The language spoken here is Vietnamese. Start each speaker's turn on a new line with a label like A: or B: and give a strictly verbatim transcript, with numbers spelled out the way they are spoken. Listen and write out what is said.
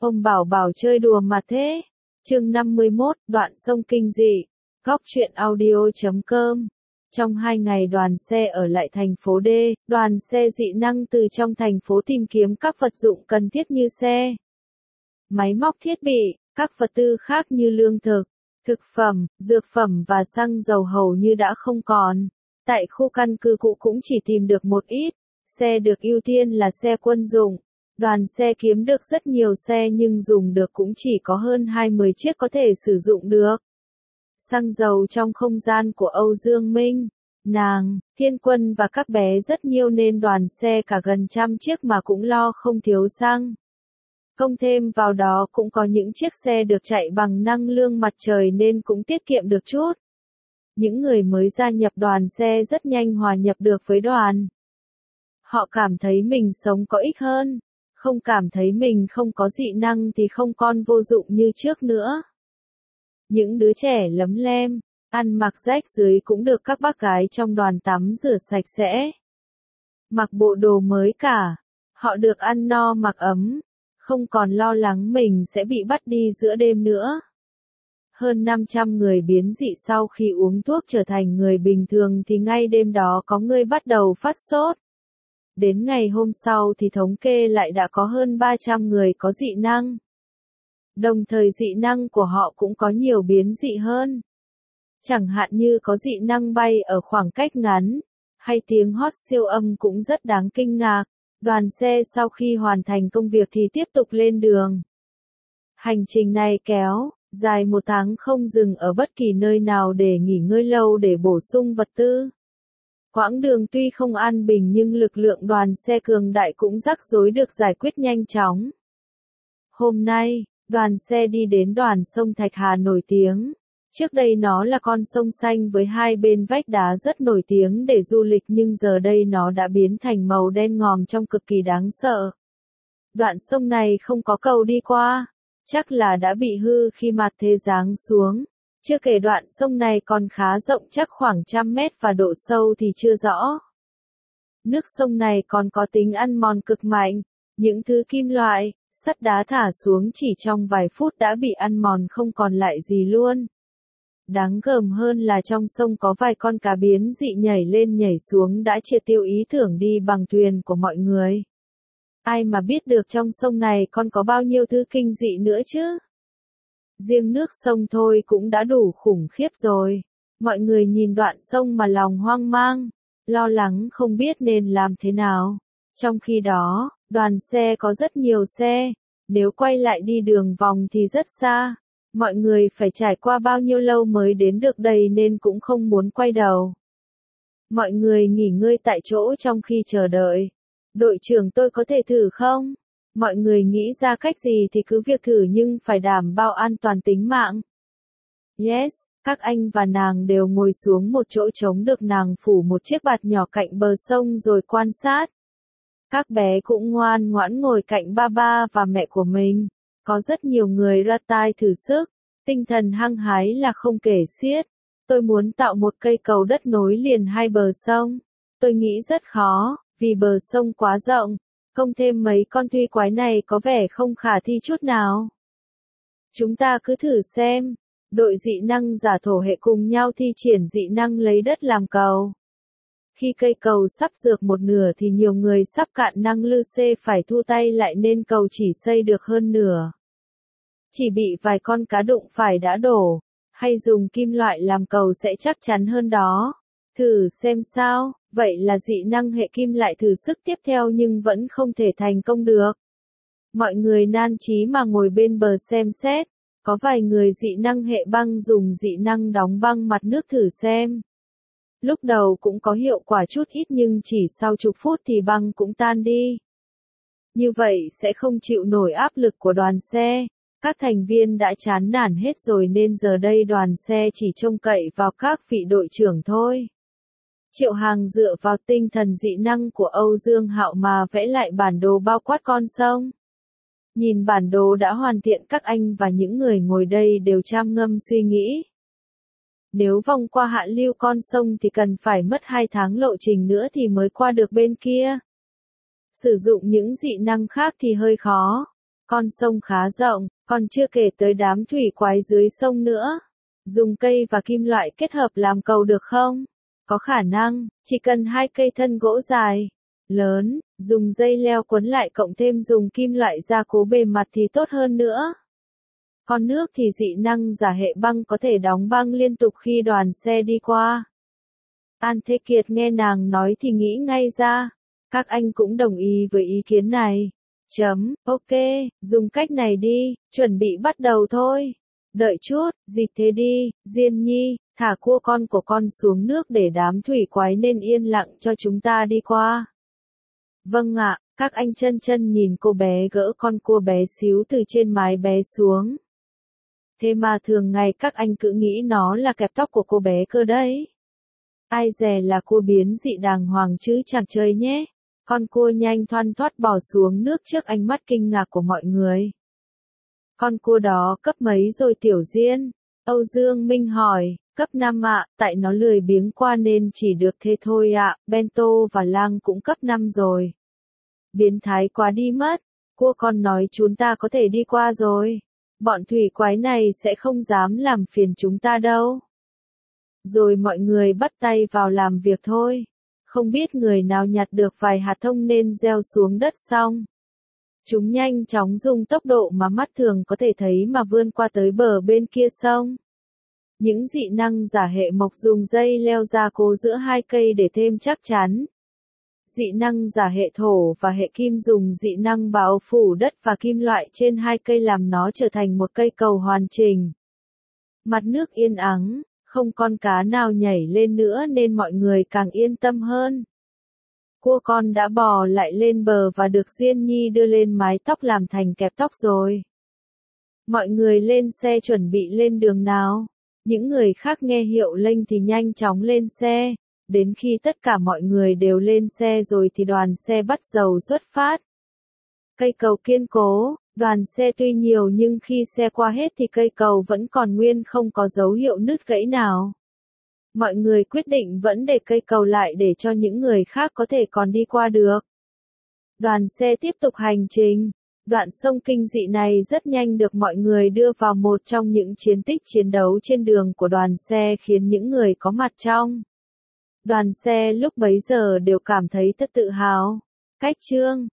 A: Ông bảo bảo chơi đùa mà thế. Chương năm mươi mốt, đoạn sông kinh dị. Góc truyện audio chấm com. Trong hai ngày đoàn xe ở lại thành phố D, đoàn xe dị năng từ trong thành phố tìm kiếm các vật dụng cần thiết như xe, máy móc thiết bị, các vật tư khác như lương thực, thực phẩm, dược phẩm và xăng dầu hầu như đã không còn. Tại khu căn cứ cũ cũng chỉ tìm được một ít. Xe được ưu tiên là xe quân dụng. Đoàn xe kiếm được rất nhiều xe nhưng dùng được cũng chỉ có hơn hai mươi chiếc có thể sử dụng được. Xăng dầu trong không gian của Âu Dương Minh, nàng, Thiên Quân và các bé rất nhiều nên đoàn xe cả gần trăm chiếc mà cũng lo không thiếu xăng. Không thêm vào đó cũng có những chiếc xe được chạy bằng năng lượng mặt trời nên cũng tiết kiệm được chút. Những người mới gia nhập đoàn xe rất nhanh hòa nhập được với đoàn. Họ cảm thấy mình sống có ích hơn, không cảm thấy mình không có dị năng thì không còn vô dụng như trước nữa. Những đứa trẻ lấm lem, ăn mặc rách rưới cũng được các bác gái trong đoàn tắm rửa sạch sẽ. Mặc bộ đồ mới cả, họ được ăn no mặc ấm, không còn lo lắng mình sẽ bị bắt đi giữa đêm nữa. Hơn năm trăm người biến dị sau khi uống thuốc trở thành người bình thường thì ngay đêm đó có người bắt đầu phát sốt. Đến ngày hôm sau thì thống kê lại đã có hơn ba trăm người có dị năng. Đồng thời dị năng của họ cũng có nhiều biến dị hơn. Chẳng hạn như có dị năng bay ở khoảng cách ngắn, hay tiếng hót siêu âm cũng rất đáng kinh ngạc. Đoàn xe sau khi hoàn thành công việc thì tiếp tục lên đường. Hành trình này kéo dài một tháng không dừng ở bất kỳ nơi nào để nghỉ ngơi lâu để bổ sung vật tư. Quãng đường tuy không an bình nhưng lực lượng đoàn xe cường đại cũng rắc rối được giải quyết nhanh chóng. Hôm nay, đoàn xe đi đến đoàn sông Thạch Hà nổi tiếng. Trước đây nó là con sông xanh với hai bên vách đá rất nổi tiếng để du lịch nhưng giờ đây nó đã biến thành màu đen ngòm trông cực kỳ đáng sợ. Đoạn sông này không có cầu đi qua, chắc là đã bị hư khi mặt thế giáng xuống. Chưa kể đoạn sông này còn khá rộng chắc khoảng trăm mét và độ sâu thì chưa rõ. Nước sông này còn có tính ăn mòn cực mạnh, những thứ kim loại, sắt đá thả xuống chỉ trong vài phút đã bị ăn mòn không còn lại gì luôn. Đáng gờm hơn là trong sông có vài con cá biến dị nhảy lên nhảy xuống đã triệt tiêu ý tưởng đi bằng thuyền của mọi người. Ai mà biết được trong sông này còn có bao nhiêu thứ kinh dị nữa chứ? Riêng nước sông thôi cũng đã đủ khủng khiếp rồi. Mọi người nhìn đoạn sông mà lòng hoang mang, lo lắng không biết nên làm thế nào. Trong khi đó, đoàn xe có rất nhiều xe, nếu quay lại đi đường vòng thì rất xa. Mọi người phải trải qua bao nhiêu lâu mới đến được đây nên cũng không muốn quay đầu. Mọi người nghỉ ngơi tại chỗ trong khi chờ đợi. Đội trưởng tôi có thể thử không? Mọi người nghĩ ra cách gì thì cứ việc thử nhưng phải đảm bảo an toàn tính mạng. Yes, các anh và nàng đều ngồi xuống một chỗ trống được nàng phủ một chiếc bạt nhỏ cạnh bờ sông rồi quan sát. Các bé cũng ngoan ngoãn ngồi cạnh ba ba và mẹ của mình. Có rất nhiều người ra tay thử sức, tinh thần hăng hái là không kể xiết. Tôi muốn tạo một cây cầu đất nối liền hai bờ sông. Tôi nghĩ rất khó, vì bờ sông quá rộng, không thêm mấy con thủy quái này có vẻ không khả thi chút nào. Chúng ta cứ thử xem. Đội dị năng giả thổ hệ cùng nhau thi triển dị năng lấy đất làm cầu. Khi cây cầu sắp dược một nửa thì nhiều người sắp cạn năng lư xê phải thu tay lại nên cầu chỉ xây được hơn nửa. Chỉ bị vài con cá đụng phải đã đổ, hay dùng kim loại làm cầu sẽ chắc chắn hơn đó. Thử xem sao, vậy là dị năng hệ kim lại thử sức tiếp theo nhưng vẫn không thể thành công được. Mọi người nan chí mà ngồi bên bờ xem xét, có vài người dị năng hệ băng dùng dị năng đóng băng mặt nước thử xem. Lúc đầu cũng có hiệu quả chút ít nhưng chỉ sau chục phút thì băng cũng tan đi. Như vậy sẽ không chịu nổi áp lực của đoàn xe. Các thành viên đã chán nản hết rồi nên giờ đây đoàn xe chỉ trông cậy vào các vị đội trưởng thôi. Triệu Hàng dựa vào tinh thần dị năng của Âu Dương Hạo mà vẽ lại bản đồ bao quát con sông. Nhìn bản đồ đã hoàn thiện các anh và những người ngồi đây đều trầm ngâm suy nghĩ. Nếu vòng qua hạ lưu con sông thì cần phải mất hai tháng lộ trình nữa thì mới qua được bên kia. Sử dụng những dị năng khác thì hơi khó. Con sông khá rộng, còn chưa kể tới đám thủy quái dưới sông nữa. Dùng cây và kim loại kết hợp làm cầu được không? Có khả năng, chỉ cần hai cây thân gỗ dài, lớn, dùng dây leo quấn lại cộng thêm dùng kim loại gia cố bề mặt thì tốt hơn nữa. Còn nước thì dị năng giả hệ băng có thể đóng băng liên tục khi đoàn xe đi qua. An Thế Kiệt nghe nàng nói thì nghĩ ngay ra. Các anh cũng đồng ý với ý kiến này. Chấm, ok, dùng cách này đi, chuẩn bị bắt đầu thôi. Đợi chút, dịch thế đi, Diên Nhi, thả cua con của con xuống nước để đám thủy quái nên yên lặng cho chúng ta đi qua. Vâng ạ, các anh chân chân nhìn cô bé gỡ con cua bé xíu từ trên mái bé xuống. Thế mà thường ngày các anh cứ nghĩ nó là kẹp tóc của cô bé cơ đấy. Ai dè là cua biến dị đàng hoàng chứ chẳng chơi nhé. Con cua nhanh thoăn thoắt bò xuống nước trước ánh mắt kinh ngạc của mọi người. Con cua đó cấp mấy rồi Tiểu Diên? Âu Dương Minh hỏi, cấp năm ạ, tại nó lười biếng qua nên chỉ được thế thôi ạ, Bento và Lang cũng cấp năm rồi. Biến thái quá đi mất, cua con nói chúng ta có thể đi qua rồi. Bọn thủy quái này sẽ không dám làm phiền chúng ta đâu. Rồi mọi người bắt tay vào làm việc thôi. Không biết người nào nhặt được vài hạt thông nên gieo xuống đất xong. Chúng nhanh chóng dùng tốc độ mà mắt thường có thể thấy mà vươn qua tới bờ bên kia sông. Những dị năng giả hệ mộc dùng dây leo ra cố giữa hai cây để thêm chắc chắn. Dị năng giả hệ thổ và hệ kim dùng dị năng bao phủ đất và kim loại trên hai cây làm nó trở thành một cây cầu hoàn chỉnh. Mặt nước yên ắng, không con cá nào nhảy lên nữa nên mọi người càng yên tâm hơn. Cua con đã bò lại lên bờ và được Diên Nhi đưa lên mái tóc làm thành kẹp tóc rồi. Mọi người lên xe chuẩn bị lên đường nào. Những người khác nghe hiệu lệnh thì nhanh chóng lên xe. Đến khi tất cả mọi người đều lên xe rồi thì đoàn xe bắt đầu xuất phát. Cây cầu kiên cố, đoàn xe tuy nhiều nhưng khi xe qua hết thì cây cầu vẫn còn nguyên không có dấu hiệu nứt gãy nào. Mọi người quyết định vẫn để cây cầu lại để cho những người khác có thể còn đi qua được. Đoàn xe tiếp tục hành trình. Đoạn sông kinh dị này rất nhanh được mọi người đưa vào một trong những chiến tích chiến đấu trên đường của đoàn xe khiến những người có mặt trong đoàn xe lúc bấy giờ đều cảm thấy thật tự hào. Cách chương